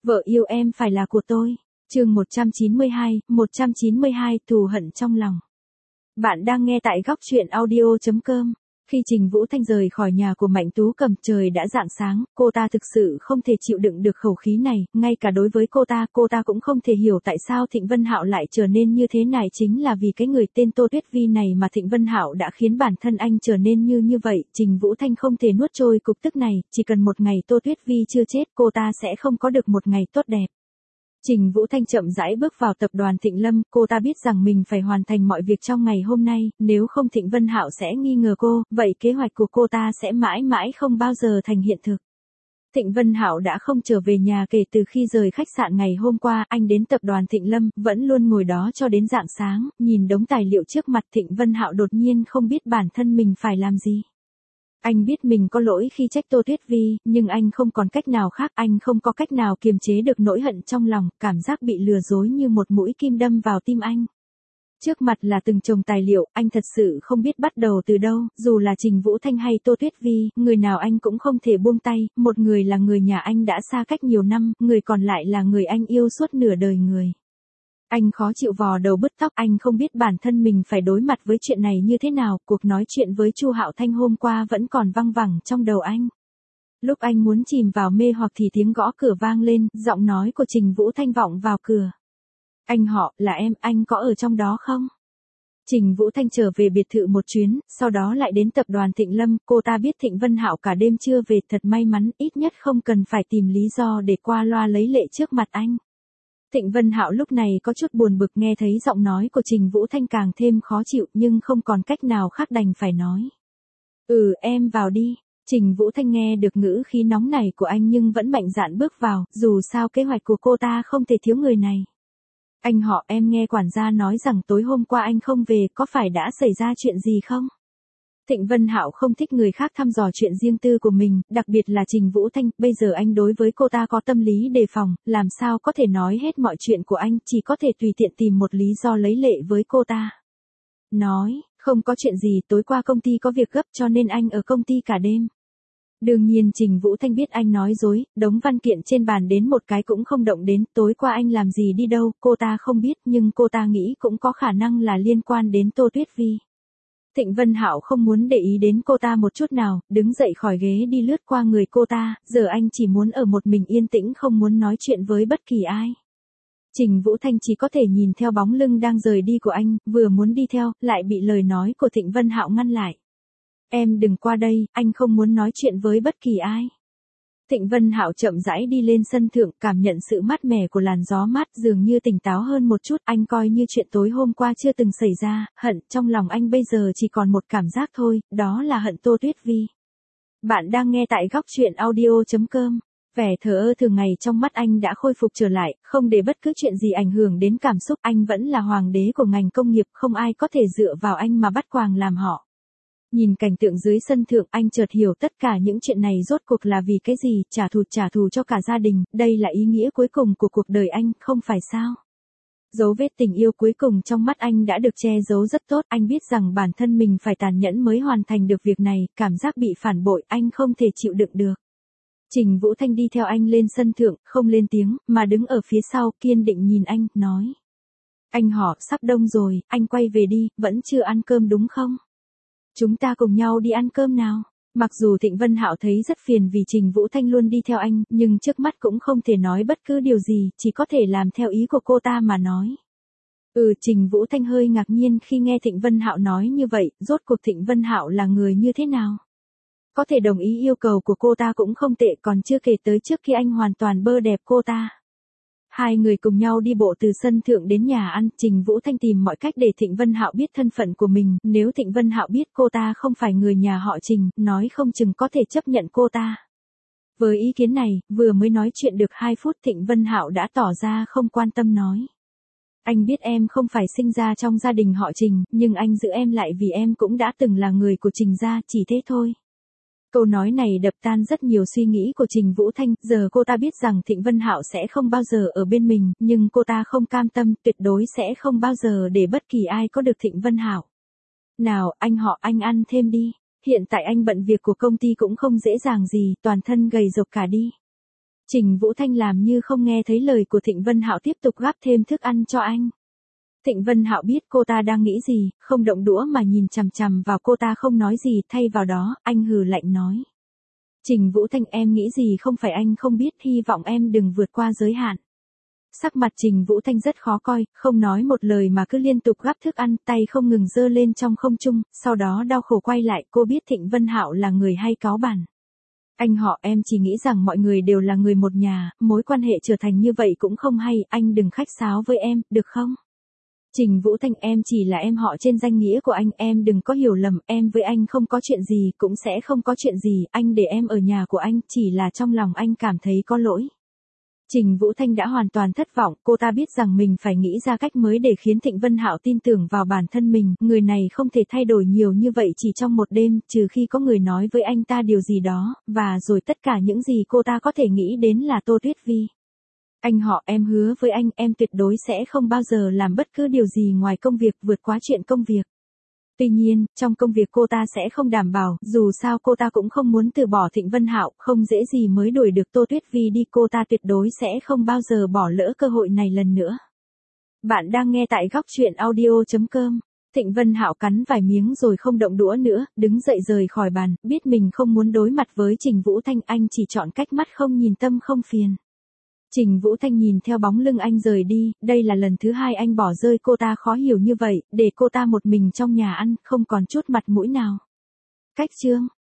Vợ yêu em phải là của tôi. Chương 192, thù hận trong lòng. Bạn đang nghe tại góc truyện audio.com. Khi Trình Vũ Thanh rời khỏi nhà của Mạnh Tú Cầm, trời đã rạng sáng, cô ta thực sự không thể chịu đựng được khẩu khí này, ngay cả đối với cô ta cũng không thể hiểu tại sao Thịnh Vân Hạo lại trở nên như thế này, chính là vì cái người tên Tô Tuyết Vi này mà Thịnh Vân Hạo đã khiến bản thân anh trở nên như vậy. Trình Vũ Thanh không thể nuốt trôi cục tức này, chỉ cần một ngày Tô Tuyết Vi chưa chết, cô ta sẽ không có được một ngày tốt đẹp. Trình Vũ Thanh chậm rãi bước vào tập đoàn Thịnh Lâm, cô ta biết rằng mình phải hoàn thành mọi việc trong ngày hôm nay, nếu không Thịnh Vân Hạo sẽ nghi ngờ cô, vậy kế hoạch của cô ta sẽ mãi mãi không bao giờ thành hiện thực. Thịnh Vân Hạo đã không trở về nhà kể từ khi rời khách sạn ngày hôm qua, anh đến tập đoàn Thịnh Lâm, vẫn luôn ngồi đó cho đến rạng sáng, nhìn đống tài liệu trước mặt. Thịnh Vân Hạo đột nhiên không biết bản thân mình phải làm gì. Anh biết mình có lỗi khi trách Tô Tuyết Vi, nhưng anh không còn cách nào khác, anh không có cách nào kiềm chế được nỗi hận trong lòng, cảm giác bị lừa dối như một mũi kim đâm vào tim anh. Trước mặt là từng chồng tài liệu, anh thật sự không biết bắt đầu từ đâu, dù là Trình Vũ Thanh hay Tô Tuyết Vi, người nào anh cũng không thể buông tay, một người là người nhà anh đã xa cách nhiều năm, người còn lại là người anh yêu suốt nửa đời người. Anh khó chịu vò đầu bứt tóc, anh không biết bản thân mình phải đối mặt với chuyện này như thế nào, cuộc nói chuyện với Chu Hạo Thanh hôm qua vẫn còn văng vẳng trong đầu anh. Lúc anh muốn chìm vào mê hoặc thì tiếng gõ cửa vang lên, giọng nói của Trình Vũ Thanh vọng vào cửa. Anh họ, là em, anh có ở trong đó không? Trình Vũ Thanh trở về biệt thự một chuyến, sau đó lại đến tập đoàn Thịnh Lâm, cô ta biết Thịnh Vân Hạo cả đêm chưa về, thật may mắn, ít nhất không cần phải tìm lý do để qua loa lấy lệ trước mặt anh. Thịnh Vân Hạo lúc này có chút buồn bực, nghe thấy giọng nói của Trình Vũ Thanh càng thêm khó chịu, nhưng không còn cách nào khác đành phải nói. Em vào đi. Trình Vũ Thanh nghe được ngữ khí nóng này của anh nhưng vẫn mạnh dạn bước vào, dù sao kế hoạch của cô ta không thể thiếu người này. Anh họ, em nghe quản gia nói rằng tối hôm qua anh không về, có phải đã xảy ra chuyện gì không? Thịnh Vân Hạo không thích người khác thăm dò chuyện riêng tư của mình, đặc biệt là Trình Vũ Thanh, bây giờ anh đối với cô ta có tâm lý đề phòng, làm sao có thể nói hết mọi chuyện của anh, chỉ có thể tùy tiện tìm một lý do lấy lệ với cô ta. Nói, không có chuyện gì, tối qua công ty có việc gấp cho nên anh ở công ty cả đêm. Đương nhiên Trình Vũ Thanh biết anh nói dối, đống văn kiện trên bàn đến một cái cũng không động đến, tối qua anh làm gì đi đâu, cô ta không biết, nhưng cô ta nghĩ cũng có khả năng là liên quan đến Tô Tuyết Vi. Thịnh Vân Hạo không muốn để ý đến cô ta một chút nào, đứng dậy khỏi ghế đi lướt qua người cô ta, giờ anh chỉ muốn ở một mình yên tĩnh, không muốn nói chuyện với bất kỳ ai. Trình Vũ Thanh chỉ có thể nhìn theo bóng lưng đang rời đi của anh, vừa muốn đi theo, lại bị lời nói của Thịnh Vân Hạo ngăn lại. Em đừng qua đây, anh không muốn nói chuyện với bất kỳ ai. Thịnh Vân Hạo chậm rãi đi lên sân thượng, cảm nhận sự mát mẻ của làn gió mát, dường như tỉnh táo hơn một chút, anh coi như chuyện tối hôm qua chưa từng xảy ra, hận, trong lòng anh bây giờ chỉ còn một cảm giác thôi, đó là hận Tô Tuyết Vi. Bạn đang nghe tại góc truyện audio.com. Vẻ thờ ơ thường ngày trong mắt anh đã khôi phục trở lại, không để bất cứ chuyện gì ảnh hưởng đến cảm xúc, anh vẫn là hoàng đế của ngành công nghiệp, không ai có thể dựa vào anh mà bắt quàng làm họ. Nhìn cảnh tượng dưới sân thượng, anh chợt hiểu tất cả những chuyện này rốt cuộc là vì cái gì, trả thù cho cả gia đình, đây là ý nghĩa cuối cùng của cuộc đời anh, không phải sao? Dấu vết tình yêu cuối cùng trong mắt anh đã được che giấu rất tốt, anh biết rằng bản thân mình phải tàn nhẫn mới hoàn thành được việc này, cảm giác bị phản bội, anh không thể chịu đựng được. Trình Vũ Thanh đi theo anh lên sân thượng, không lên tiếng, mà đứng ở phía sau, kiên định nhìn anh, nói. Anh họ, sắp đông rồi, anh quay về đi, vẫn chưa ăn cơm đúng không? Chúng ta cùng nhau đi ăn cơm nào. Mặc dù Thịnh Vân Hạo thấy rất phiền vì Trình Vũ Thanh luôn đi theo anh, nhưng trước mắt cũng không thể nói bất cứ điều gì, chỉ có thể làm theo ý của cô ta mà nói. Trình Vũ Thanh hơi ngạc nhiên khi nghe Thịnh Vân Hạo nói như vậy, rốt cuộc Thịnh Vân Hạo là người như thế nào? Có thể đồng ý yêu cầu của cô ta cũng không tệ, còn chưa kể tới trước khi anh hoàn toàn bơ đẹp cô ta. Hai người cùng nhau đi bộ từ sân thượng đến nhà ăn, Trình Vũ Thanh tìm mọi cách để Thịnh Vân Hạo biết thân phận của mình, nếu Thịnh Vân Hạo biết cô ta không phải người nhà họ Trình, nói không chừng có thể chấp nhận cô ta. Với ý kiến này, vừa mới nói chuyện được 2 phút Thịnh Vân Hạo đã tỏ ra không quan tâm nói. Anh biết em không phải sinh ra trong gia đình họ Trình, nhưng anh giữ em lại vì em cũng đã từng là người của Trình gia, chỉ thế thôi. Câu nói này đập tan rất nhiều suy nghĩ của Trình Vũ Thanh, giờ cô ta biết rằng Thịnh Vân Hạo sẽ không bao giờ ở bên mình, nhưng cô ta không cam tâm, tuyệt đối sẽ không bao giờ để bất kỳ ai có được Thịnh Vân Hạo. Nào, anh họ, anh ăn thêm đi, hiện tại anh bận việc của công ty cũng không dễ dàng gì, toàn thân gầy rộc cả đi. Trình Vũ Thanh làm như không nghe thấy lời của Thịnh Vân Hạo tiếp tục gắp thêm thức ăn cho anh. Thịnh Vân Hạo biết cô ta đang nghĩ gì, không động đũa mà nhìn chằm chằm vào cô ta không nói gì, thay vào đó, anh hừ lạnh nói. Trình Vũ Thanh, em nghĩ gì không phải anh không biết, hy vọng em đừng vượt qua giới hạn. Sắc mặt Trình Vũ Thanh rất khó coi, không nói một lời mà cứ liên tục gắp thức ăn, tay không ngừng giơ lên trong không trung, sau đó đau khổ quay lại, cô biết Thịnh Vân Hạo là người hay cáu bẳn. Anh họ, em chỉ nghĩ rằng mọi người đều là người một nhà, mối quan hệ trở thành như vậy cũng không hay, anh đừng khách sáo với em, được không? Trình Vũ Thanh, em chỉ là em họ trên danh nghĩa của anh, em đừng có hiểu lầm, em với anh không có chuyện gì, cũng sẽ không có chuyện gì, anh để em ở nhà của anh, chỉ là trong lòng anh cảm thấy có lỗi. Trình Vũ Thanh đã hoàn toàn thất vọng, cô ta biết rằng mình phải nghĩ ra cách mới để khiến Thịnh Vân Hạo tin tưởng vào bản thân mình, người này không thể thay đổi nhiều như vậy chỉ trong một đêm, trừ khi có người nói với anh ta điều gì đó, và rồi tất cả những gì cô ta có thể nghĩ đến là Tô Tuyết Vi. Anh họ, em hứa với anh, em tuyệt đối sẽ không bao giờ làm bất cứ điều gì ngoài công việc vượt quá chuyện công việc. Tuy nhiên, trong công việc cô ta sẽ không đảm bảo, dù sao cô ta cũng không muốn từ bỏ Thịnh Vân Hạo, không dễ gì mới đuổi được Tô Tuyết Vi đi, cô ta tuyệt đối sẽ không bao giờ bỏ lỡ cơ hội này lần nữa. Bạn đang nghe tại góc truyện audio.com. Thịnh Vân Hạo cắn vài miếng rồi không động đũa nữa, đứng dậy rời khỏi bàn, biết mình không muốn đối mặt với Trình Vũ Thanh, anh chỉ chọn cách mắt không nhìn tâm không phiền. Trình Vũ Thanh nhìn theo bóng lưng anh rời đi, đây là lần thứ hai anh bỏ rơi cô ta khó hiểu như vậy, để cô ta một mình trong nhà ăn, không còn chút mặt mũi nào. Cách chương